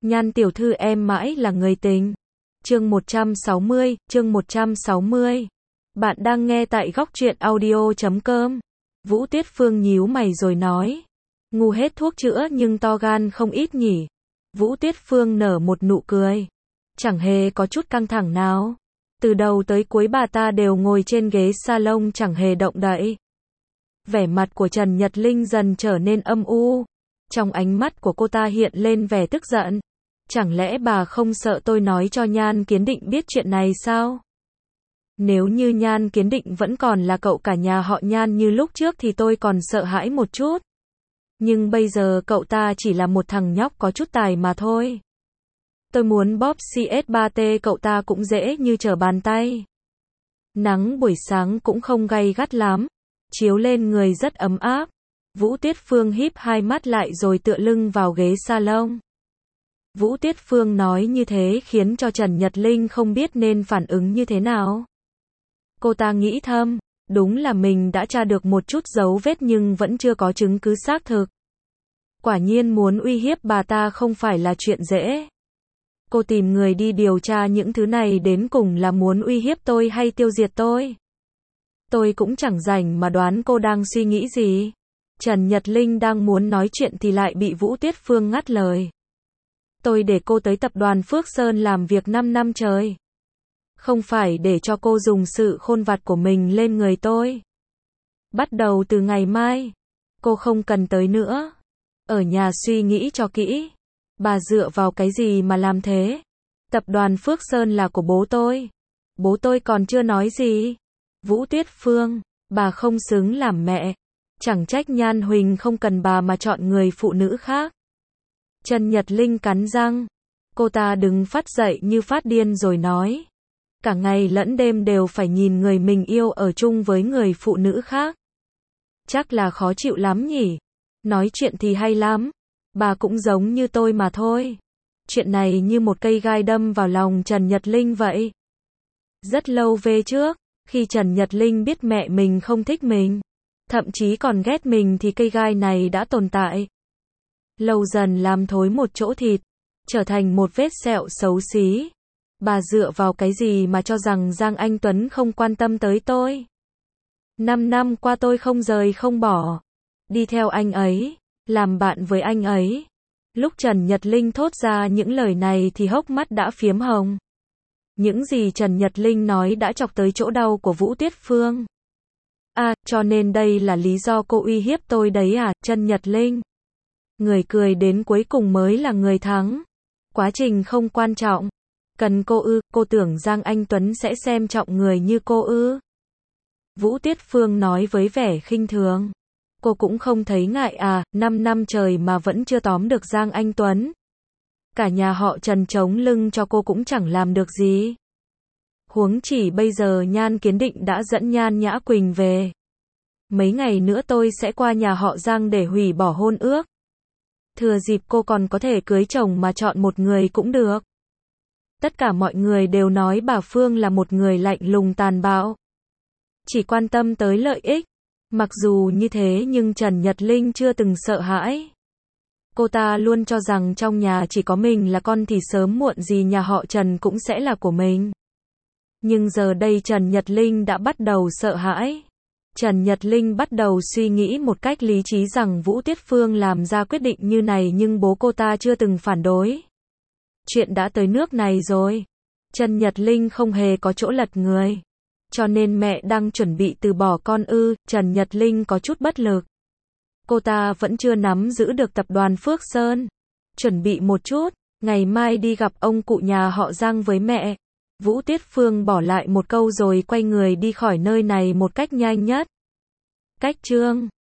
Nhan tiểu thư em mãi là người tình. Chương 160. Bạn đang nghe tại góc truyện audio.com. Vũ Tuyết Phương nhíu mày rồi nói. Ngu hết thuốc chữa nhưng to gan không ít nhỉ. Vũ Tuyết Phương nở một nụ cười. Chẳng hề có chút căng thẳng nào. Từ đầu tới cuối bà ta đều ngồi trên ghế salon chẳng hề động đậy. Vẻ mặt của Trần Nhật Linh dần trở nên âm u. Trong ánh mắt của cô ta hiện lên vẻ tức giận. Chẳng lẽ bà không sợ tôi nói cho Nhan Kiến Định biết chuyện này sao? Nếu như Nhan Kiến Định vẫn còn là cậu cả nhà họ Nhan như lúc trước thì tôi còn sợ hãi một chút. Nhưng bây giờ cậu ta chỉ là một thằng nhóc có chút tài mà thôi. Tôi muốn bóp CS3T cậu ta cũng dễ như trở bàn tay. Nắng buổi sáng cũng không gay gắt lắm, chiếu lên người rất ấm áp. Vũ Tuyết Phương híp hai mắt lại rồi tựa lưng vào ghế salon. Vũ Tuyết Phương nói như thế khiến cho Trần Nhật Linh không biết nên phản ứng như thế nào. Cô ta nghĩ thầm, đúng là mình đã tra được một chút dấu vết nhưng vẫn chưa có chứng cứ xác thực. Quả nhiên muốn uy hiếp bà ta không phải là chuyện dễ. Cô tìm người đi điều tra những thứ này đến cùng là muốn uy hiếp tôi hay tiêu diệt tôi? Tôi cũng chẳng rảnh mà đoán cô đang suy nghĩ gì. Trần Nhật Linh đang muốn nói chuyện thì lại bị Vũ Tuyết Phương ngắt lời. Tôi để cô tới tập đoàn Phước Sơn làm việc 5 năm trời. Không phải để cho cô dùng sự khôn vặt của mình lên người tôi. Bắt đầu từ ngày mai, cô không cần tới nữa. Ở nhà suy nghĩ cho kỹ. Bà dựa vào cái gì mà làm thế? Tập đoàn Phước Sơn là của bố tôi. Bố tôi còn chưa nói gì. Vũ Tuyết Phương, bà không xứng làm mẹ. Chẳng trách Nhan Huỳnh không cần bà mà chọn người phụ nữ khác. Trần Nhật Linh cắn răng. Cô ta đứng phát dậy như phát điên rồi nói. Cả ngày lẫn đêm đều phải nhìn người mình yêu ở chung với người phụ nữ khác. Chắc là khó chịu lắm nhỉ? Nói chuyện thì hay lắm. Bà cũng giống như tôi mà thôi. Chuyện này như một cây gai đâm vào lòng Trần Nhật Linh vậy. Rất lâu về trước, khi Trần Nhật Linh biết mẹ mình không thích mình, thậm chí còn ghét mình thì cây gai này đã tồn tại. Lâu dần làm thối một chỗ thịt, trở thành một vết sẹo xấu xí. Bà dựa vào cái gì mà cho rằng Giang Anh Tuấn không quan tâm tới tôi? 5 năm qua tôi không rời không bỏ. Đi theo anh ấy, làm bạn với anh ấy. Lúc Trần Nhật Linh thốt ra những lời này thì hốc mắt đã phiếm hồng. Những gì Trần Nhật Linh nói đã chọc tới chỗ đau của Vũ Tuyết Phương. À, cho nên đây là lý do cô uy hiếp tôi đấy à, Trần Nhật Linh? Người cười đến cuối cùng mới là người thắng. Quá trình không quan trọng. Cần cô ư, cô tưởng Giang Anh Tuấn sẽ xem trọng người như cô ư? Vũ Tuyết Phương nói với vẻ khinh thường. Cô cũng không thấy ngại à, 5 năm trời mà vẫn chưa tóm được Giang Anh Tuấn. Cả nhà họ Trần chống lưng cho cô cũng chẳng làm được gì. Huống chỉ bây giờ Nhan Kiến Định đã dẫn Nhan Nhã Quỳnh về. Mấy ngày nữa tôi sẽ qua nhà họ Giang để hủy bỏ hôn ước. Thừa dịp cô còn có thể cưới chồng mà chọn một người cũng được. Tất cả mọi người đều nói bà Phương là một người lạnh lùng tàn bạo. Chỉ quan tâm tới lợi ích. Mặc dù như thế nhưng Trần Nhật Linh chưa từng sợ hãi. Cô ta luôn cho rằng trong nhà chỉ có mình là con thì sớm muộn gì nhà họ Trần cũng sẽ là của mình. Nhưng giờ đây Trần Nhật Linh đã bắt đầu sợ hãi. Trần Nhật Linh bắt đầu suy nghĩ một cách lý trí rằng Vũ Tuyết Phương làm ra quyết định như này nhưng bố cô ta chưa từng phản đối. Chuyện đã tới nước này rồi. Trần Nhật Linh không hề có chỗ lật người. Cho nên mẹ đang chuẩn bị từ bỏ con ư, Trần Nhật Linh có chút bất lực. Cô ta vẫn chưa nắm giữ được tập đoàn Phước Sơn. Chuẩn bị một chút, ngày mai đi gặp ông cụ nhà họ Giang với mẹ. Vũ Tuyết Phương bỏ lại một câu rồi quay người đi khỏi nơi này một cách nhanh nhất. Cách chương